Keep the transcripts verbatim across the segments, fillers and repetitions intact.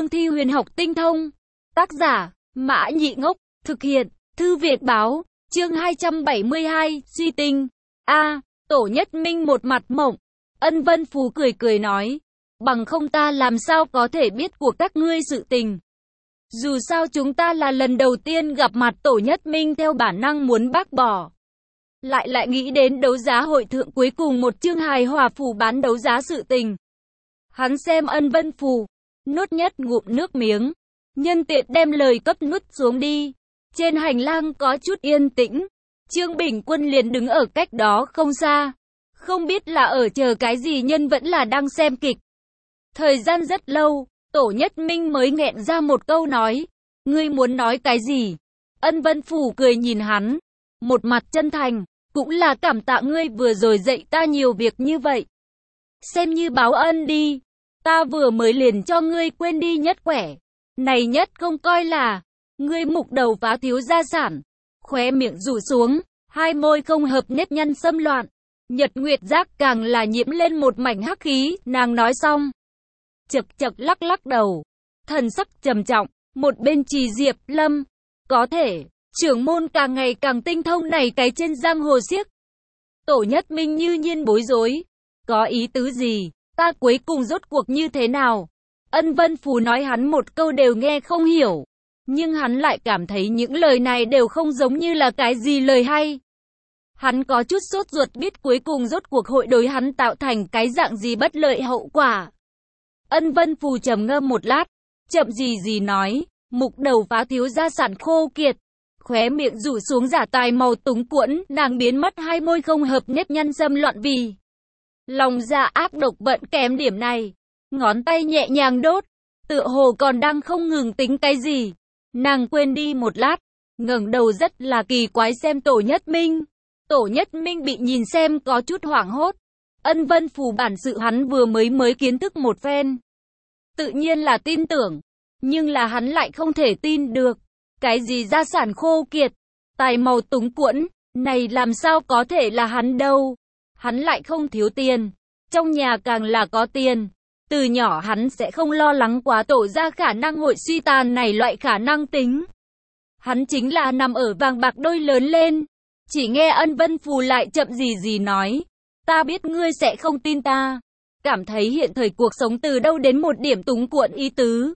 cương thi huyền học tinh thông. Tác giả, Mã Nhị Ngốc, thực hiện, Thư Việt báo, chương hai trăm bảy mươi hai, suy tinh. A, Tổ Nhất Minh một mặt mộng. Ân Vân Phù cười cười nói, bằng không ta làm sao có thể biết của các ngươi sự tình. Dù sao chúng ta là lần đầu tiên gặp mặt. Tổ Nhất Minh theo bản năng muốn bác bỏ. Lại lại nghĩ đến đấu giá hội thượng cuối cùng một chương hài hòa phù bán đấu giá sự tình. Hắn xem Ân Vân Phù, nuốt nhất ngụm nước miếng, nhân tiện đem lời cấp nuốt xuống đi. Trên hành lang có chút yên tĩnh, Trương Bình Quân liền đứng ở cách đó không xa. Không biết là ở chờ cái gì nhân vẫn là đang xem kịch. Thời gian rất lâu, Tổ Nhất Minh mới nghẹn ra một câu nói, ngươi muốn nói cái gì? Ân Vân Phù cười nhìn hắn, một mặt chân thành, cũng là cảm tạ ngươi vừa rồi dạy ta nhiều việc như vậy. Xem như báo ân đi, ta vừa mới liền cho ngươi quên đi nhất quẻ. Này nhất không coi là, ngươi mục đầu phá thiếu gia sản. Khóe miệng rủ xuống, hai môi không hợp nếp nhăn xâm loạn. Nhật Nguyệt Giác càng là nhiễm lên một mảnh hắc khí, nàng nói xong. Chật chật lắc lắc đầu, thần sắc trầm trọng, một bên Trì Diệp Lâm, có thể, trưởng môn càng ngày càng tinh thông này cái trên giang hồ xiếc. Tổ Nhất Minh như nhiên bối rối, có ý tứ gì, ta cuối cùng rốt cuộc như thế nào? Ân Vân Phù nói hắn một câu đều nghe không hiểu, nhưng hắn lại cảm thấy những lời này đều không giống như là cái gì lời hay. Hắn có chút sốt ruột biết cuối cùng rốt cuộc hội đối hắn tạo thành cái dạng gì bất lợi hậu quả. Ân Vân Phù trầm ngâm một lát, chậm gì gì nói, mục đầu phá thiếu gia sản khô kiệt. Khóe miệng rủ xuống giả tài màu túng cuỗn, nàng biến mất hai môi không hợp nếp nhăn xâm loạn vì lòng dạ ác độc vẫn kém điểm này. Ngón tay nhẹ nhàng đốt, tựa hồ còn đang không ngừng tính cái gì. Nàng quên đi một lát, ngẩng đầu rất là kỳ quái xem Tổ Nhất Minh. Tổ Nhất Minh bị nhìn xem có chút hoảng hốt. Ân Vân Phù bản sự hắn vừa mới mới kiến thức một phen. Tự nhiên là tin tưởng, nhưng là hắn lại không thể tin được. Cái gì gia sản khô kiệt, tài màu túng quẫn, này làm sao có thể là hắn đâu. Hắn lại không thiếu tiền, trong nhà càng là có tiền. Từ nhỏ hắn sẽ không lo lắng quá Tổ ra khả năng hội suy tàn này loại khả năng tính. Hắn chính là nằm ở vàng bạc đôi lớn lên. Chỉ nghe Ân Vân Phù lại chậm gì gì nói, ta biết ngươi sẽ không tin ta. Cảm thấy hiện thời cuộc sống từ đâu đến một điểm túng cuộn ý tứ.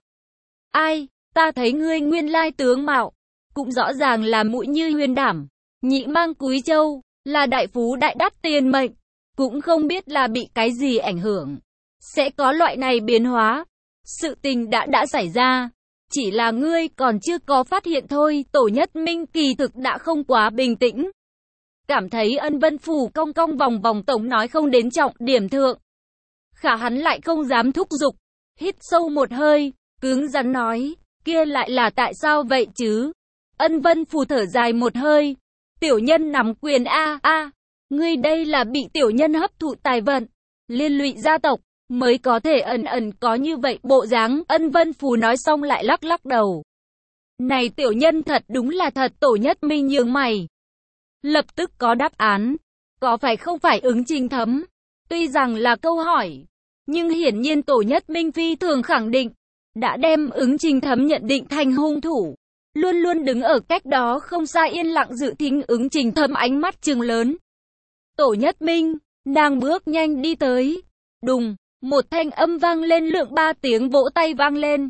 Ai, ta thấy ngươi nguyên lai tướng mạo, cũng rõ ràng là mũi như huyền đảm, nhị mang cúi châu, là đại phú đại đắt tiền mệnh, cũng không biết là bị cái gì ảnh hưởng. Sẽ có loại này biến hóa. Sự tình đã đã xảy ra, chỉ là ngươi còn chưa có phát hiện thôi. Tổ Nhất Minh kỳ thực đã không quá bình tĩnh. Cảm thấy Ân Vân Phù cong cong vòng vòng tổng nói không đến trọng điểm thượng. Khả hắn lại không dám thúc giục, hít sâu một hơi, cứng rắn nói, kia lại là tại sao vậy chứ? Ân Vân Phù thở dài một hơi, tiểu nhân nắm quyền a a, ngươi đây là bị tiểu nhân hấp thụ tài vận, liên lụy gia tộc, mới có thể ẩn ẩn có như vậy bộ dáng. Ân Vân Phù nói xong lại lắc lắc đầu. Này tiểu nhân thật đúng là thật. Tổ Nhất Minh nhướng mày, lập tức có đáp án, có phải không phải ứng Trình Thấm? Tuy rằng là câu hỏi, nhưng hiển nhiên Tổ Nhất Minh phi thường khẳng định, đã đem ứng Trình Thấm nhận định thành hung thủ. Luôn luôn đứng ở cách đó không xa yên lặng dự thính ứng Trình Thấm ánh mắt trừng lớn. Tổ Nhất Minh, nàng bước nhanh đi tới. Đùng, một thanh âm vang lên, lượng ba tiếng vỗ tay vang lên.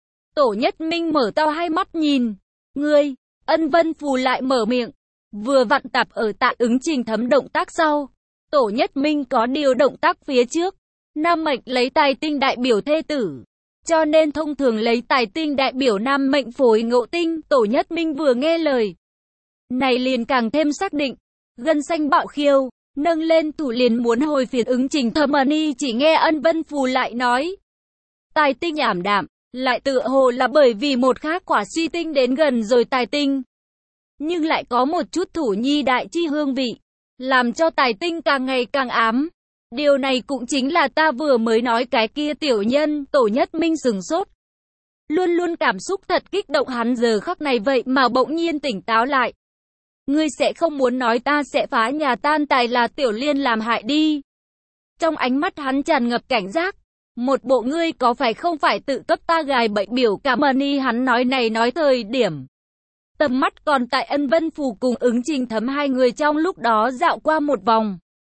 Tổ Nhất Minh mở to hai mắt nhìn. Ngươi, Ân Vân Phù lại mở miệng. Vừa vặn tập ở tại ứng Trình Thấm động tác sau. Tổ Nhất Minh có điều động tác phía trước. Nam mệnh lấy tài tinh đại biểu thê tử, cho nên thông thường lấy tài tinh đại biểu nam mệnh phối ngộ tinh. Tổ Nhất Minh vừa nghe lời này liền càng thêm xác định, gân xanh bạo khiêu, nâng lên thủ liền muốn hồi phiền ứng Trình Thấm. Ni chỉ nghe Ân Vân Phù lại nói, tài tinh ảm đạm, lại tựa hồ là bởi vì một khác quả suy tinh đến gần rồi tài tinh, nhưng lại có một chút thủ nhi đại chi hương vị, làm cho tài tinh càng ngày càng ám. Điều này cũng chính là ta vừa mới nói cái kia tiểu nhân. Tổ Nhất Minh sừng sốt, luôn luôn cảm xúc thật kích động, hắn giờ khắc này vậy mà bỗng nhiên tỉnh táo lại. Ngươi sẽ không muốn nói ta sẽ phá nhà tan tài là Tiểu Liên làm hại đi? Trong ánh mắt hắn tràn ngập cảnh giác. Một bộ ngươi có phải không phải tự cấp ta gài bẫy biểu cảm ơn y hắn nói này nói thời điểm. Tầm mắt còn tại Ân Vân Phù cùng Ứng Trình Thấm hai người trong lúc đó dạo qua một vòng.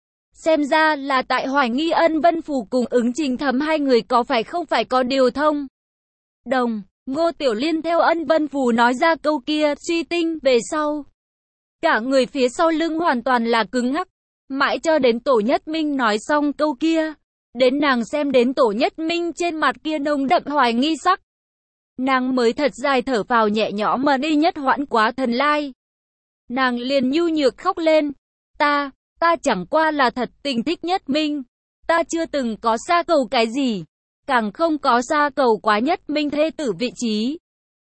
Xem ra là tại hoài nghi Ân Vân Phù cùng Ứng Trình Thấm hai người có phải không phải có điều thông. Đồng, Ngô Tiểu Liên theo Ân Vân Phù nói ra câu kia, suy tinh về sau. Cả người phía sau lưng hoàn toàn là cứng ngắc. Mãi cho đến Tổ Nhất Minh nói xong câu kia. Đến nàng xem đến Tổ Nhất Minh trên mặt kia nồng đậm hoài nghi sắc. Nàng mới thật dài thở vào nhẹ nhõm mà đi nhất hoãn quá thần lai. Nàng liền nhu nhược khóc lên. Ta, ta chẳng qua là thật tình thích Nhất Minh. Ta chưa từng có xa cầu cái gì. Càng không có xa cầu quá Nhất Minh thê tử vị trí.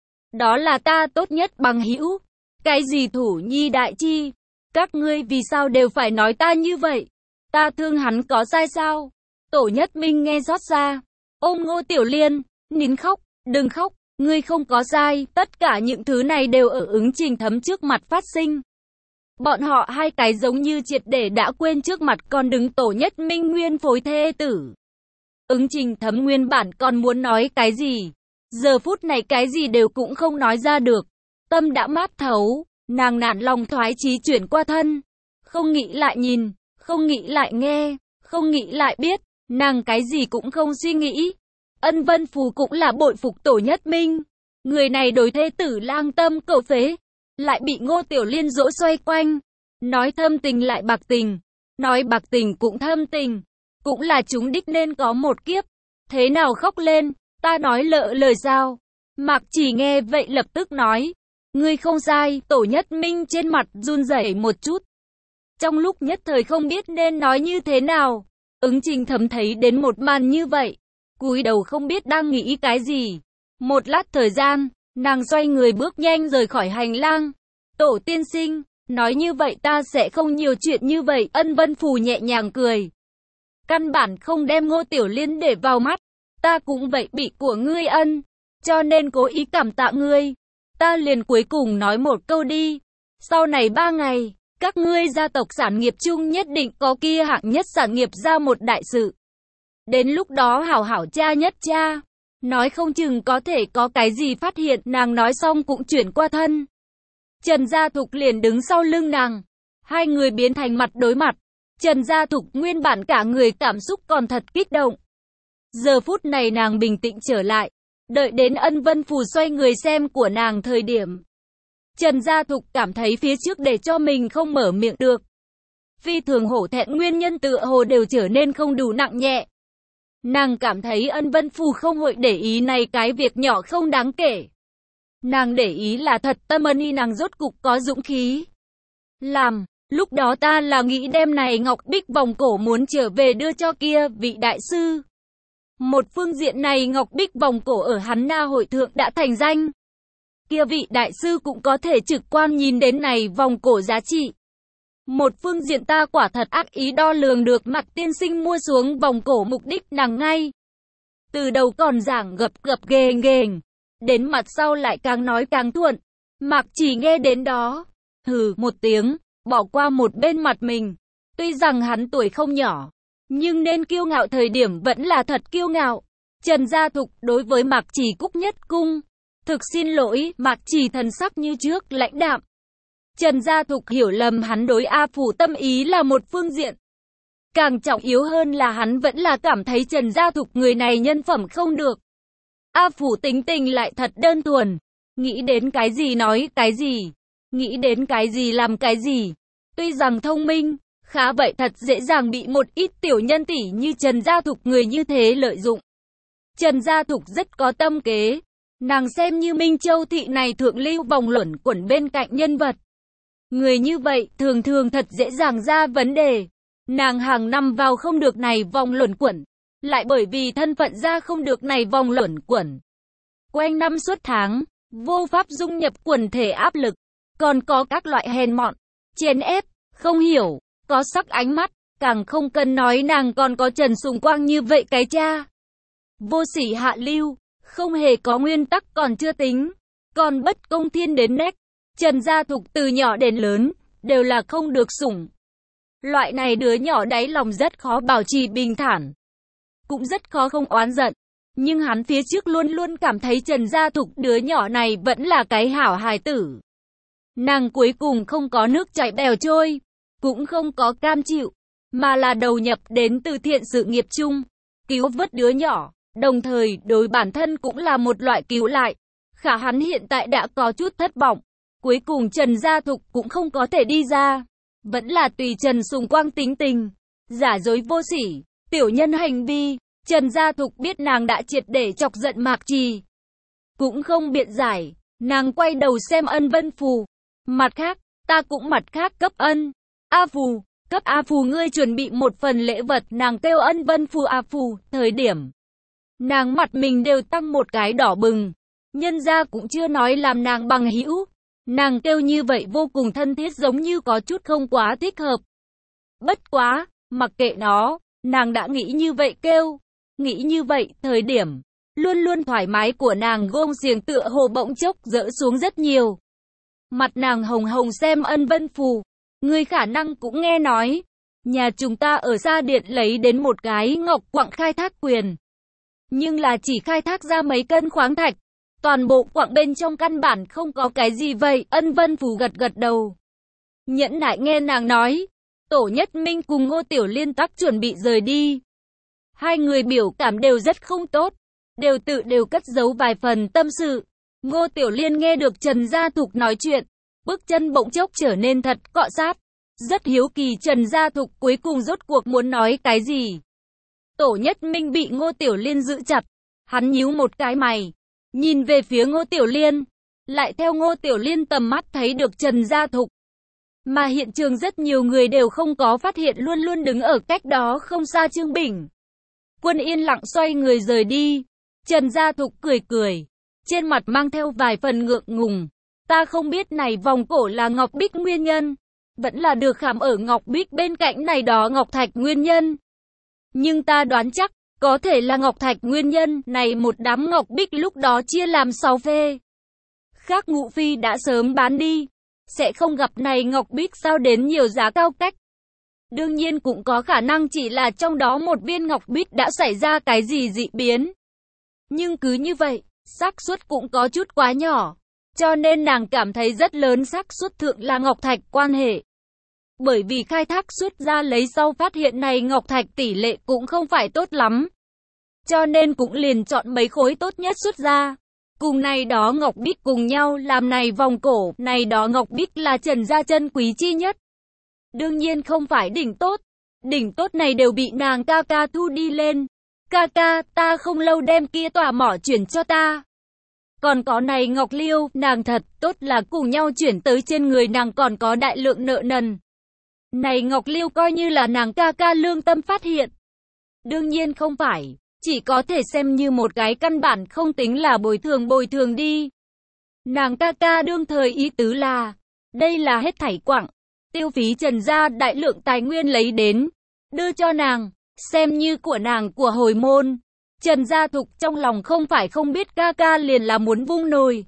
Đó là ta tốt nhất bằng hữu. Cái gì thủ nhi đại chi. Các ngươi vì sao đều phải nói ta như vậy? Ta thương hắn có sai sao? Tổ Nhất Minh nghe xót xa. Ôm Ngô Tiểu Liên, nín khóc, đừng khóc. Ngươi không có sai, tất cả những thứ này đều ở Ứng Trình Thấm trước mặt phát sinh. Bọn họ hai cái giống như triệt để đã quên trước mặt còn đứng Tổ Nhất Minh nguyên phối thê tử. Ứng Trình Thấm nguyên bản còn muốn nói cái gì. Giờ phút này cái gì đều cũng không nói ra được. Tâm đã mát thấu, nàng nản lòng thoái chí chuyển qua thân. Không nghĩ lại nhìn, không nghĩ lại nghe, không nghĩ lại biết, nàng cái gì cũng không suy nghĩ. Ân Vân Phù cũng là bội phục Tổ Nhất Minh. Người này đối thê tử lang tâm cầu phế. Lại bị Ngô Tiểu Liên dỗ xoay quanh. Nói thâm tình lại bạc tình. Nói bạc tình cũng thâm tình. Cũng là chúng đích nên có một kiếp. Thế nào khóc lên, ta nói lỡ lời sao. Mạc Chỉ nghe vậy lập tức nói. Ngươi không sai, Tổ Nhất Minh trên mặt run rẩy một chút. Trong lúc nhất thời không biết nên nói như thế nào. Ứng Trình Thấm thấy đến một màn như vậy. Cúi đầu không biết đang nghĩ cái gì. Một lát thời gian, nàng xoay người bước nhanh rời khỏi hành lang. Tổ tiên sinh, nói như vậy ta sẽ không nhiều chuyện như vậy. Ân Vân Phù nhẹ nhàng cười. Căn bản không đem Ngô Tiểu Liên để vào mắt. Ta cũng vậy bị của ngươi ân. Cho nên cố ý cảm tạ ngươi. Ta liền cuối cùng nói một câu đi. Sau này ba ngày, các ngươi gia tộc sản nghiệp chung nhất định có kia hạng nhất sản nghiệp ra một đại sự. Đến lúc đó hảo hảo cha nhất cha. Nói không chừng có thể có cái gì phát hiện. Nàng nói xong cũng chuyển qua thân. Trần Gia Thục liền đứng sau lưng nàng. Hai người biến thành mặt đối mặt. Trần Gia Thục nguyên bản cả người cảm xúc còn thật kích động. Giờ phút này nàng bình tĩnh trở lại. Đợi đến Ân Vân Phù xoay người xem của nàng thời điểm. Trần Gia Thục cảm thấy phía trước để cho mình không mở miệng được. Phi thường hổ thẹn nguyên nhân tựa hồ đều trở nên không đủ nặng nhẹ. Nàng cảm thấy Ân Vân Phù không hội để ý này cái việc nhỏ không đáng kể. Nàng để ý là thật tâm ân y nàng rốt cục có dũng khí. Làm, lúc đó ta là nghĩ đem này ngọc bích vòng cổ muốn trở về đưa cho kia vị đại sư. Một phương diện này ngọc bích vòng cổ ở hắn na hội thượng đã thành danh. Kia vị đại sư cũng có thể trực quan nhìn đến này vòng cổ giá trị. Một phương diện ta quả thật ác ý đo lường được Mạc tiên sinh mua xuống vòng cổ mục đích nàng ngay. Từ đầu còn giảng gập gập ghềnh ghềnh. Đến mặt sau lại càng nói càng thuận. Mạc Chỉ nghe đến đó. Hừ một tiếng, bỏ qua một bên mặt mình. Tuy rằng hắn tuổi không nhỏ. Nhưng nên kiêu ngạo thời điểm vẫn là thật kiêu ngạo. Trần Gia Thục đối với Mạc Chỉ cúc nhất cung. Thực xin lỗi, Mạc Chỉ thần sắc như trước lãnh đạm. Trần Gia Thục hiểu lầm hắn đối A Phủ tâm ý là một phương diện. Càng trọng yếu hơn là hắn vẫn là cảm thấy Trần Gia Thục người này nhân phẩm không được. A Phủ tính tình lại thật đơn thuần. Nghĩ đến cái gì nói cái gì. Nghĩ đến cái gì làm cái gì. Tuy rằng thông minh, khá vậy thật dễ dàng bị một ít tiểu nhân tỷ như Trần Gia Thục người như thế lợi dụng. Trần Gia Thục rất có tâm kế. Nàng xem như Minh Châu thị này thượng lưu vòng luẩn quẩn bên cạnh nhân vật. Người như vậy thường thường thật dễ dàng ra vấn đề. Nàng hàng năm vào không được này vòng luẩn quẩn. Lại bởi vì thân phận ra không được này vòng luẩn quẩn. Quanh năm suốt tháng, vô pháp dung nhập quần thể áp lực. Còn có các loại hèn mọn, chèn ép, không hiểu, có sắc ánh mắt. Càng không cần nói nàng còn có Trần Sùng Quang như vậy cái cha. Vô sỉ hạ lưu, không hề có nguyên tắc còn chưa tính. Còn bất công thiên đến nét. Trần Gia Thục từ nhỏ đến lớn, đều là không được sủng. Loại này đứa nhỏ đáy lòng rất khó bảo trì bình thản. cũng rất khó không oán giận. Nhưng hắn phía trước luôn luôn cảm thấy Trần Gia Thục đứa nhỏ này vẫn là cái hảo hài tử. Nàng cuối cùng không có nước chảy bèo trôi, cũng không có cam chịu, mà là đầu nhập đến từ thiện sự nghiệp chung, cứu vớt đứa nhỏ, đồng thời đối bản thân cũng là một loại cứu lại. Khả hắn hiện tại đã có chút thất vọng, cuối cùng Trần Gia Thục cũng không có thể đi ra, vẫn là tùy Trần Sùng Quang tính tình, giả dối vô sỉ, tiểu nhân hành vi. Trần Gia Thục biết nàng đã triệt để chọc giận Mạc Trì, cũng không biện giải, nàng quay đầu xem Ân Vân Phù. Mặt khác, ta cũng mặt khác cấp Ân A Phù, cấp A Phù ngươi chuẩn bị một phần lễ vật. Nàng kêu Ân Vân Phù A Phù, thời điểm nàng mặt mình đều tăng một cái đỏ bừng, nhân gia cũng chưa nói làm nàng bằng hữu, nàng kêu như vậy vô cùng thân thiết, giống như có chút không quá thích hợp. Bất quá, mặc kệ nó, nàng đã nghĩ như vậy kêu. Nghĩ như vậy, thời điểm luôn luôn thoải mái của nàng gông xiềng tựa hồ bỗng chốc dỡ xuống rất nhiều. Mặt nàng hồng hồng xem Ân Vân Phù, ngươi khả năng cũng nghe nói, nhà chúng ta ở Sa Điện lấy đến một cái ngọc quặng khai thác quyền. Nhưng là chỉ khai thác ra mấy cân khoáng thạch, toàn bộ quặng bên trong căn bản không có cái gì vậy. Ân Vân Phù gật gật đầu, nhẫn nại nghe nàng nói. Tổ Nhất Minh cùng Ngô Tiểu Liên tắc chuẩn bị rời đi. Hai người biểu cảm đều rất không tốt, đều tự đều cất giấu vài phần tâm sự. Ngô Tiểu Liên nghe được Trần Gia Thục nói chuyện, bước chân bỗng chốc trở nên thật cọ sát. Rất hiếu kỳ Trần Gia Thục cuối cùng rốt cuộc muốn nói cái gì. Tổ Nhất Minh bị Ngô Tiểu Liên giữ chặt, hắn nhíu một cái mày, nhìn về phía Ngô Tiểu Liên, lại theo Ngô Tiểu Liên tầm mắt thấy được Trần Gia Thục. Mà hiện trường rất nhiều người đều không có phát hiện luôn luôn đứng ở cách đó không xa Trương Bình. Quân yên lặng xoay người rời đi. Trần Gia Thục cười cười, trên mặt mang theo vài phần ngượng ngùng. Ta không biết này vòng cổ là ngọc bích nguyên nhân, vẫn là được khảm ở ngọc bích bên cạnh này đó ngọc thạch nguyên nhân. Nhưng ta đoán chắc, có thể là ngọc thạch nguyên nhân. Này một đám ngọc bích lúc đó chia làm sáu phê. Khác Ngũ Phi đã sớm bán đi, sẽ không gặp này ngọc bích sao đến nhiều giá cao cách. Đương nhiên cũng có khả năng chỉ là trong đó một viên ngọc bích đã xảy ra cái gì dị biến. Nhưng cứ như vậy, xác suất cũng có chút quá nhỏ, cho nên nàng cảm thấy rất lớn xác suất thượng là ngọc thạch quan hệ. Bởi vì khai thác xuất ra lấy sau phát hiện này ngọc thạch tỷ lệ cũng không phải tốt lắm, cho nên cũng liền chọn mấy khối tốt nhất xuất ra. Cùng này đó ngọc bích cùng nhau làm này vòng cổ, này đó ngọc bích là Trần gia chân quý chi nhất. Đương nhiên không phải đỉnh tốt, đỉnh tốt này đều bị nàng ca ca thu đi lên. Ca ca, ta không lâu đem kia tòa mỏ chuyển cho ta. Còn có này ngọc liêu, nàng thật tốt là cùng nhau chuyển tới, trên người nàng còn có đại lượng nợ nần. Này ngọc liêu coi như là nàng ca ca lương tâm phát hiện. Đương nhiên không phải, chỉ có thể xem như một cái căn bản không tính là bồi thường bồi thường đi. Nàng ca ca đương thời ý tứ là, đây là hết thảy quặng, tiêu phí Trần gia đại lượng tài nguyên lấy đến, đưa cho nàng, xem như của nàng của hồi môn. Trần Gia Thục trong lòng không phải không biết ca ca liền là muốn vung nồi,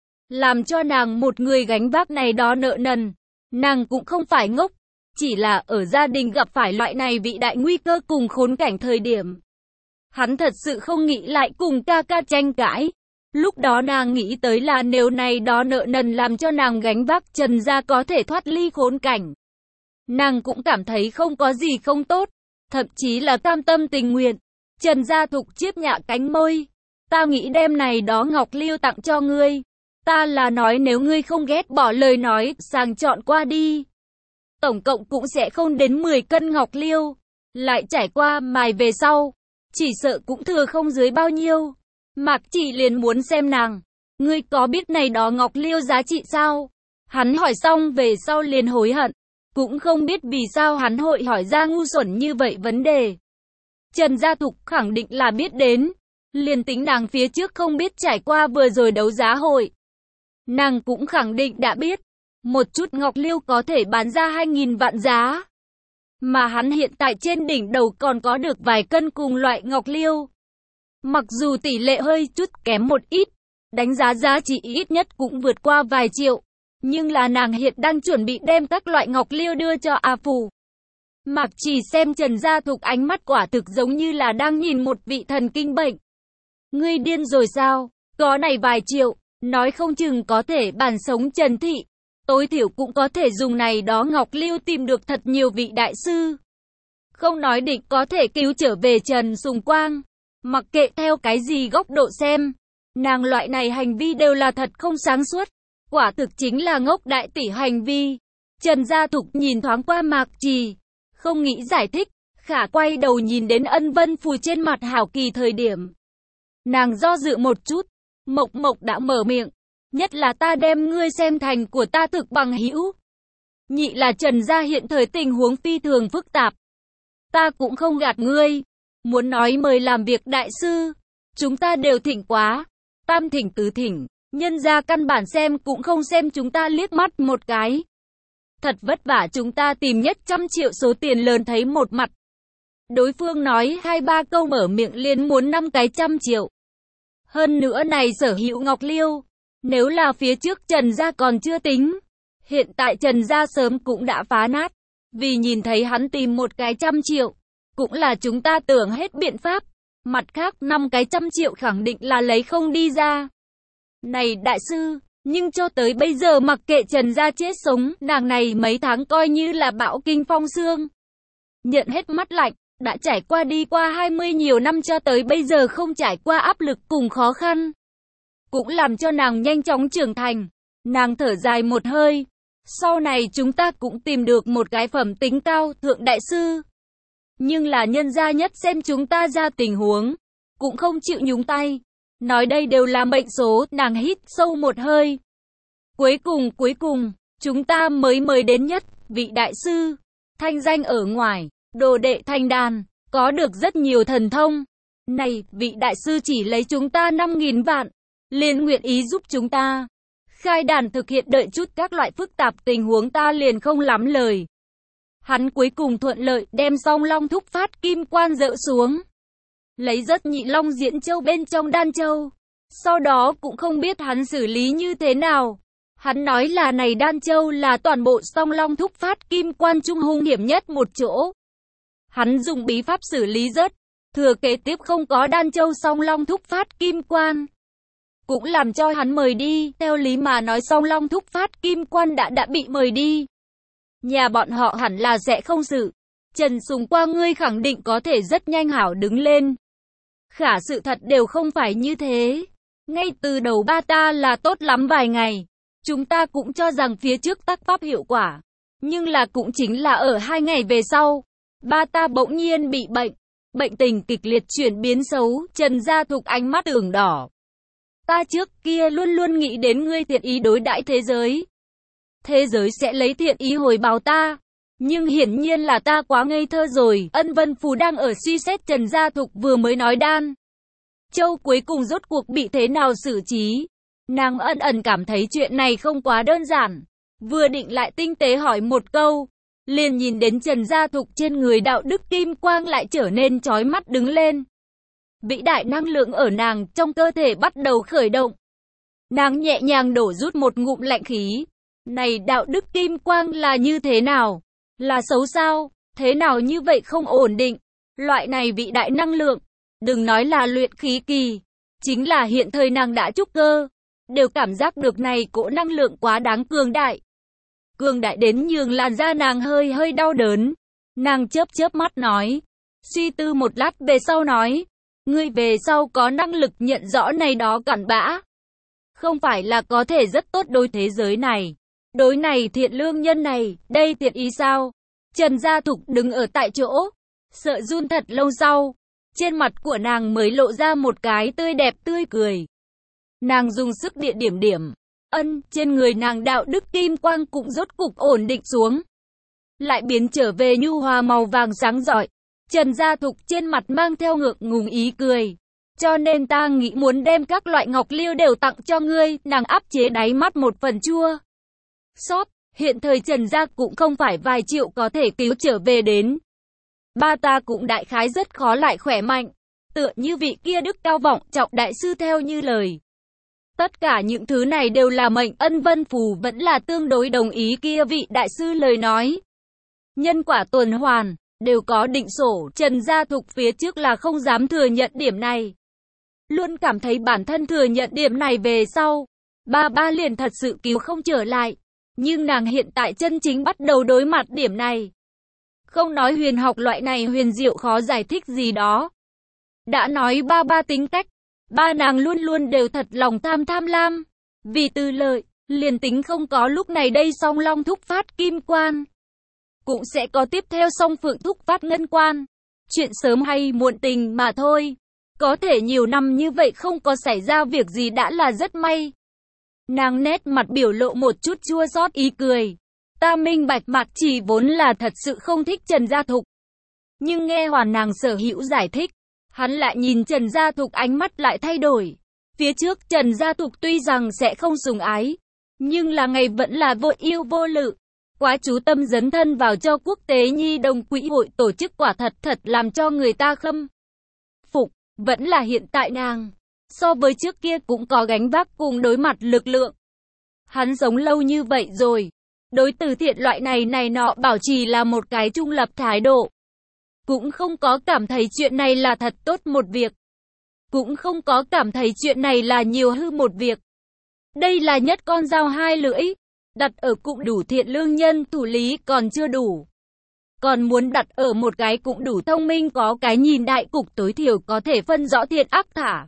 làm cho nàng một người gánh vác này đó nợ nần. Nàng cũng không phải ngốc, chỉ là ở gia đình gặp phải loại này vị đại nguy cơ cùng khốn cảnh thời điểm. Hắn thật sự không nghĩ lại cùng ca ca tranh cãi. Lúc đó nàng nghĩ tới là nếu này đó nợ nần làm cho nàng gánh vác, Trần gia có thể thoát ly khốn cảnh, nàng cũng cảm thấy không có gì không tốt, thậm chí là cam tâm tình nguyện. Trần Gia Thục chiếp nhạ cánh môi, ta nghĩ đem này đó ngọc liêu tặng cho ngươi. Ta là nói nếu ngươi không ghét bỏ lời nói, sàng chọn qua đi. Tổng cộng cũng sẽ không đến mười cân ngọc liêu, lại trải qua mài về sau, chỉ sợ cũng thừa không dưới bao nhiêu. Mạc Chỉ liền muốn xem nàng, ngươi có biết này đó ngọc liêu giá trị sao? Hắn hỏi xong về sau liền hối hận, cũng không biết vì sao hắn hội hỏi ra ngu xuẩn như vậy vấn đề. Trần Gia Thục khẳng định là biết đến, liền tính nàng phía trước không biết trải qua vừa rồi đấu giá hội, nàng cũng khẳng định đã biết, một chút ngọc liêu có thể bán ra hai nghìn vạn giá. Mà hắn hiện tại trên đỉnh đầu còn có được vài cân cùng loại ngọc liêu. Mặc dù tỷ lệ hơi chút kém một ít, đánh giá giá trị ít nhất cũng vượt qua vài triệu, nhưng là nàng hiện đang chuẩn bị đem các loại ngọc liêu đưa cho A Phù. Mạc Trì xem Trần Gia Thục ánh mắt quả thực giống như là đang nhìn một vị thần kinh bệnh. Ngươi điên rồi sao? Có này vài triệu, nói không chừng có thể bàn sống Trần Thị. Tối thiểu cũng có thể dùng này đó Ngọc Liêu tìm được thật nhiều vị đại sư. Không nói định có thể cứu trở về Trần Sùng Quang. Mặc kệ theo cái gì góc độ xem, nàng loại này hành vi đều là thật không sáng suốt. Quả thực chính là ngốc đại tỷ hành vi. Trần Gia Thục nhìn thoáng qua Mạc Trì, không nghĩ giải thích, khả quay đầu nhìn đến Ân Vân Phù trên mặt Hảo Kỳ thời điểm. Nàng do dự một chút, Mộc Mộc đã mở miệng, nhất là ta đem ngươi xem thành của ta thực bằng hữu. Nhị là Trần Gia hiện thời tình huống phi thường phức tạp. Ta cũng không gạt ngươi, muốn nói mời làm việc đại sư, chúng ta đều thỉnh quá, tam thỉnh tứ thỉnh, nhân gia căn bản xem cũng không xem chúng ta liếc mắt một cái. Thật vất vả chúng ta tìm nhất trăm triệu số tiền lớn thấy một mặt. Đối phương nói hai ba câu mở miệng liền muốn năm cái trăm triệu. Hơn nữa này sở hữu Ngọc Liêu, nếu là phía trước Trần Gia còn chưa tính, hiện tại Trần Gia sớm cũng đã phá nát. Vì nhìn thấy hắn tìm một cái trăm triệu, cũng là chúng ta tưởng hết biện pháp. Mặt khác năm cái trăm triệu khẳng định là lấy không đi ra. Này đại sư, nhưng cho tới bây giờ mặc kệ Trần Gia chết sống, nàng này mấy tháng coi như là bão kinh phong xương. Nhận hết mắt lạnh, đã trải qua đi qua hai mươi nhiều năm cho tới bây giờ không trải qua áp lực cùng khó khăn. Cũng làm cho nàng nhanh chóng trưởng thành. Nàng thở dài một hơi. Sau này chúng ta cũng tìm được một cái phẩm tính cao thượng đại sư. Nhưng là nhân gia nhất xem chúng ta ra tình huống, cũng không chịu nhúng tay. Nói đây đều là mệnh số, nàng hít sâu một hơi. Cuối cùng, cuối cùng, chúng ta mới mời đến nhất, vị đại sư, thanh danh ở ngoài, đồ đệ thành đàn, có được rất nhiều thần thông. Này, vị đại sư chỉ lấy chúng ta năm nghìn vạn, liền nguyện ý giúp chúng ta khai đàn thực hiện, đợi chút các loại phức tạp tình huống ta liền không lắm lời. Hắn cuối cùng thuận lợi đem Song Long Thúc Phát Kim Quan dỡ xuống, lấy rất nhị long diễn châu bên trong đan châu. Sau đó cũng không biết hắn xử lý như thế nào. Hắn nói là này đan châu là toàn bộ Song Long Thúc Phát Kim Quan trung hung hiểm nhất một chỗ. Hắn dùng bí pháp xử lý rất, thừa kế tiếp không có đan châu Song Long Thúc Phát Kim Quan. Cũng làm cho hắn mời đi, theo lý mà nói Song Long Thúc Phát Kim Quan đã đã bị mời đi. Nhà bọn họ hẳn là sẽ không xử. Trần Sùng Quang ngươi khẳng định có thể rất nhanh hảo đứng lên. Khả sự thật đều không phải như thế. Ngay từ đầu ba ta là tốt lắm vài ngày. Chúng ta cũng cho rằng phía trước tác pháp hiệu quả. Nhưng là cũng chính là ở hai ngày về sau. Ba ta bỗng nhiên bị bệnh. Bệnh tình kịch liệt chuyển biến xấu. Trần Gia Thục ánh mắt ửng đỏ. Ta trước kia luôn luôn nghĩ đến ngươi thiện ý đối đãi thế giới. Thế giới sẽ lấy thiện ý hồi báo ta. Nhưng hiển nhiên là ta quá ngây thơ rồi. Ân Vân Phù đang ở suy xét Trần Gia Thục vừa mới nói đan châu cuối cùng rốt cuộc bị thế nào xử trí. Nàng ẩn ẩn cảm thấy chuyện này không quá đơn giản. Vừa định lại tinh tế hỏi một câu, liền nhìn đến Trần Gia Thục trên người đạo đức kim quang lại trở nên chói mắt đứng lên. Vĩ đại năng lượng ở nàng trong cơ thể bắt đầu khởi động. Nàng nhẹ nhàng đổ rút một ngụm lạnh khí. Này đạo đức kim quang là như thế nào? Là xấu sao? Thế nào như vậy không ổn định? Loại này vĩ đại năng lượng, đừng nói là luyện khí kỳ, chính là hiện thời nàng đã trúc cơ, đều cảm giác được này cỗ năng lượng quá đáng cường đại. Cường đại đến nhường làn da nàng hơi hơi đau đớn. Nàng chớp chớp mắt nói, suy tư một lát về sau nói, ngươi về sau có năng lực nhận rõ này đó cặn bã. Không phải là có thể rất tốt đối thế giới này. Đối này thiện lương nhân này, đây thiện ý sao? Trần Gia Thục đứng ở tại chỗ, sợ run thật lâu sau. Trên mặt của nàng mới lộ ra một cái tươi đẹp tươi cười. Nàng dùng sức địa điểm điểm. Ân, trên người nàng đạo đức kim quang cũng rốt cục ổn định xuống. Lại biến trở về nhu hòa màu vàng sáng rọi. Trần Gia Thục trên mặt mang theo ngượng ngùng ý cười. Cho nên ta nghĩ muốn đem các loại ngọc liêu đều tặng cho ngươi. Nàng áp chế đáy mắt một phần chua xót. Hiện thời Trần Gia cũng không phải vài triệu có thể cứu trở về đến. Ba ta cũng đại khái rất khó lại khỏe mạnh. Tựa như vị kia đức cao vọng trọng đại sư theo như lời. Tất cả những thứ này đều là mệnh. Ân Vân Phù vẫn là tương đối đồng ý kia vị đại sư lời nói. Nhân quả tuần hoàn. đều có định sổ. Trần Gia Thục phía trước là không dám thừa nhận điểm này. Luôn cảm thấy bản thân thừa nhận điểm này về sau, ba ba liền thật sự cứu không trở lại. Nhưng nàng hiện tại chân chính bắt đầu đối mặt điểm này. Không nói huyền học loại này huyền diệu khó giải thích gì đó. Đã nói ba ba tính cách, ba nàng luôn luôn đều thật lòng tham tham lam. Vì tư lợi, liền tính không có lúc này đây song long thúc phát kim quan. Cũng sẽ có tiếp theo song phượng thúc phát ngân quan. Chuyện sớm hay muộn tình mà thôi. Có thể nhiều năm như vậy không có xảy ra việc gì đã là rất may. Nàng nét mặt biểu lộ một chút chua xót ý cười. Ta minh bạch Mạc Chỉ vốn là thật sự không thích Trần Gia Thục. Nhưng nghe hoàn nàng sở hữu giải thích, hắn lại nhìn Trần Gia Thục ánh mắt lại thay đổi. Phía trước Trần Gia Thục tuy rằng sẽ không sủng ái, nhưng là ngày vẫn là vô yêu vô lự. Quá chú tâm dấn thân vào cho quốc tế nhi đồng quỹ hội tổ chức quả thật thật làm cho người ta khâm phục. Vẫn là hiện tại nàng, so với trước kia cũng có gánh vác cùng đối mặt lực lượng. Hắn sống lâu như vậy rồi, đối từ thiện loại này này nọ bảo trì là một cái trung lập thái độ. Cũng không có cảm thấy chuyện này là thật tốt một việc. Cũng không có cảm thấy chuyện này là nhiều hư một việc. Đây là nhất con dao hai lưỡi. Đặt ở cũng đủ thiện lương nhân thủ lý còn chưa đủ. Còn muốn đặt ở một cái cũng đủ thông minh có cái nhìn đại cục tối thiểu có thể phân rõ thiện ác thả.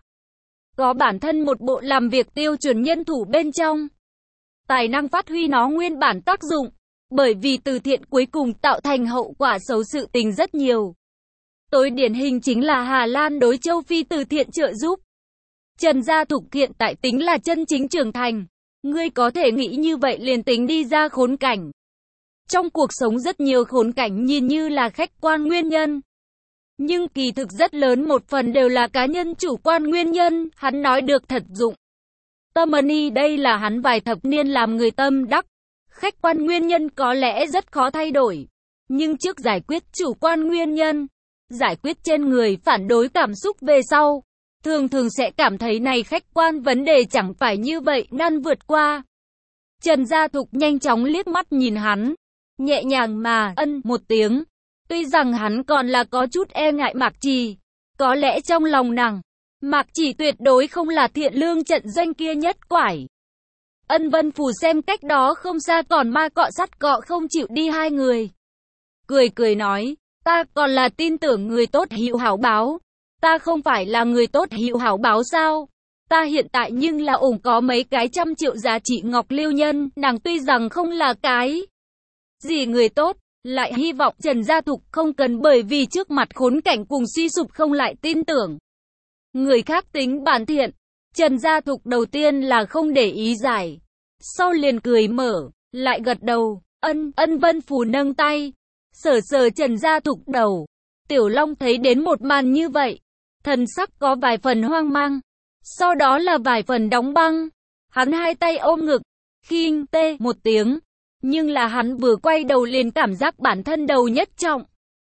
Có bản thân một bộ làm việc tiêu chuẩn nhân thủ bên trong. Tài năng phát huy nó nguyên bản tác dụng. Bởi vì từ thiện cuối cùng tạo thành hậu quả xấu sự tình rất nhiều. Tối điển hình chính là Hà Lan đối châu Phi từ thiện trợ giúp. Trần Gia Thục hiện tại tính là chân chính trưởng thành. Ngươi có thể nghĩ như vậy liền tính đi ra khốn cảnh. Trong cuộc sống rất nhiều khốn cảnh nhìn như là khách quan nguyên nhân. Nhưng kỳ thực rất lớn một phần đều là cá nhân chủ quan nguyên nhân, hắn nói được thật dụng. Tâm-ân-y đây là hắn vài thập niên làm người tâm đắc. Khách quan nguyên nhân có lẽ rất khó thay đổi. Nhưng trước giải quyết chủ quan nguyên nhân, giải quyết trên người phản đối cảm xúc về sau, thường thường sẽ cảm thấy này khách quan vấn đề chẳng phải như vậy nan vượt qua. Trần Gia Thục nhanh chóng liếc mắt nhìn hắn, nhẹ nhàng mà ân một tiếng. Tuy rằng hắn còn là có chút e ngại Mạc Chỉ, có lẽ trong lòng nàng, Mạc Chỉ tuyệt đối không là thiện lương trận doanh kia nhất quải. Ân Vân Phù xem cách đó không xa còn ma cọ sắt cọ không chịu đi hai người. Cười cười nói, ta còn là tin tưởng người tốt hữu hảo báo. Ta không phải là người tốt hữu hảo báo sao? Ta hiện tại nhưng là ủng có mấy cái trăm triệu giá trị ngọc lưu nhân, nàng tuy rằng không là cái gì người tốt, lại hy vọng Trần Gia Thục không cần bởi vì trước mặt khốn cảnh cùng suy sụp không lại tin tưởng. Người khác tính bản thiện, Trần Gia Thục đầu tiên là không để ý giải, sau liền cười mở, lại gật đầu, ân, Ân Vân Phù nâng tay, sờ sờ Trần Gia Thục đầu. Tiểu Long thấy đến một màn như vậy, thần sắc có vài phần hoang mang, sau đó là vài phần đóng băng. Hắn hai tay ôm ngực, khinh tê một tiếng, nhưng là hắn vừa quay đầu liền cảm giác bản thân đầu nhất trọng,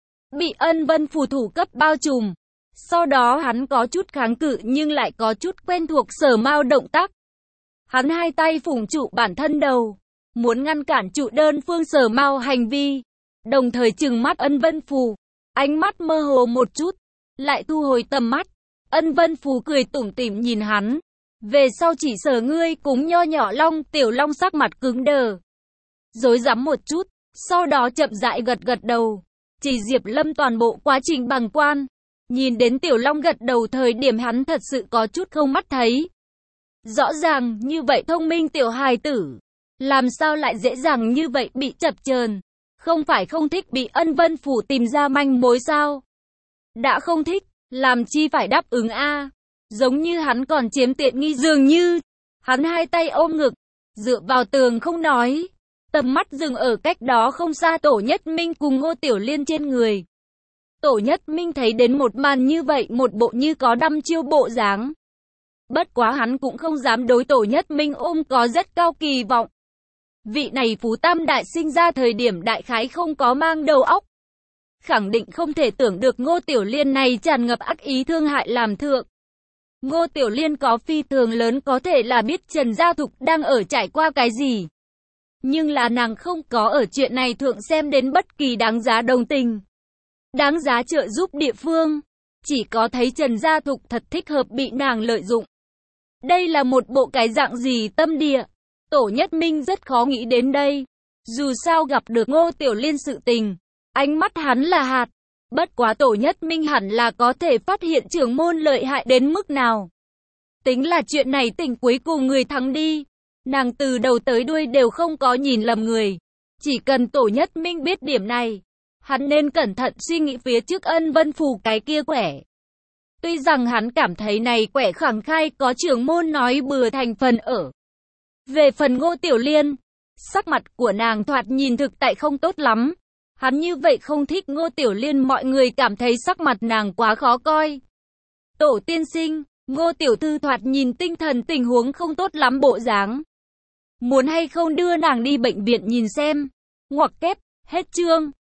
bị Ân Vân Phù thủ cấp bao trùm. Sau đó hắn có chút kháng cự nhưng lại có chút quen thuộc Sở Mao động tác. Hắn hai tay phủng trụ bản thân đầu, muốn ngăn cản trụ đơn phương Sở Mao hành vi, đồng thời trừng mắt Ân Vân Phù, ánh mắt mơ hồ một chút, lại thu hồi tầm mắt. Ân Vân Phù cười tủm tỉm nhìn hắn, về sau chỉ sở ngươi cúng nho nhỏ Long. Tiểu Long sắc mặt cứng đờ, rối rắm một chút, sau đó chậm rãi gật gật đầu. Chỉ Diệp Lâm toàn bộ quá trình bằng quan, nhìn đến Tiểu Long gật đầu thời điểm hắn thật sự có chút không mắt thấy. Rõ ràng như vậy thông minh tiểu hài tử, làm sao lại dễ dàng như vậy bị chập chờn? Không phải không thích bị Ân Vân Phù tìm ra manh mối sao? Đã không thích, làm chi phải đáp ứng a? Giống như hắn còn chiếm tiện nghi dường như. Hắn hai tay ôm ngực, dựa vào tường không nói, tầm mắt dừng ở cách đó không xa Tổ Nhất Minh cùng Ngô Tiểu Liên trên người. Tổ Nhất Minh thấy đến một màn như vậy, một bộ như có đăm chiêu bộ dáng. Bất quá hắn cũng không dám đối Tổ Nhất Minh ôm có rất cao kỳ vọng. Vị này Phú Tam Đại sinh ra thời điểm đại khái không có mang đầu óc. Khẳng định không thể tưởng được Ngô Tiểu Liên này tràn ngập ác ý thương hại làm thượng. Ngô Tiểu Liên có phi thường lớn có thể là biết Trần Gia Thục đang ở trải qua cái gì. Nhưng là nàng không có ở chuyện này thượng xem đến bất kỳ đáng giá đồng tình. đáng giá trợ giúp địa phương. Chỉ có thấy Trần Gia Thục thật thích hợp bị nàng lợi dụng. Đây là một bộ cái dạng gì tâm địa? Tổ Nhất Minh rất khó nghĩ đến đây. Dù sao gặp được Ngô Tiểu Liên sự tình, ánh mắt hắn là hạt. Bất quá Tổ Nhất Minh hẳn là có thể phát hiện trưởng môn lợi hại đến mức nào. Tính là chuyện này tỉnh cuối cùng người thắng đi. Nàng từ đầu tới đuôi đều không có nhìn lầm người. Chỉ cần Tổ Nhất Minh biết điểm này, hắn nên cẩn thận suy nghĩ phía trước Ân Vân Phù cái kia quẻ. Tuy rằng hắn cảm thấy này quẻ khẳng khai có trưởng môn nói bừa thành phần ở. Về phần Ngô Tiểu Liên, sắc mặt của nàng thoạt nhìn thực tại không tốt lắm. Hắn như vậy không thích Ngô Tiểu Liên, mọi người cảm thấy sắc mặt nàng quá khó coi. Tổ tiên sinh, Ngô Tiểu Thư thoạt nhìn tinh thần tình huống không tốt lắm bộ dáng. Muốn hay không đưa nàng đi bệnh viện nhìn xem. Ngoặc kép, hết chương.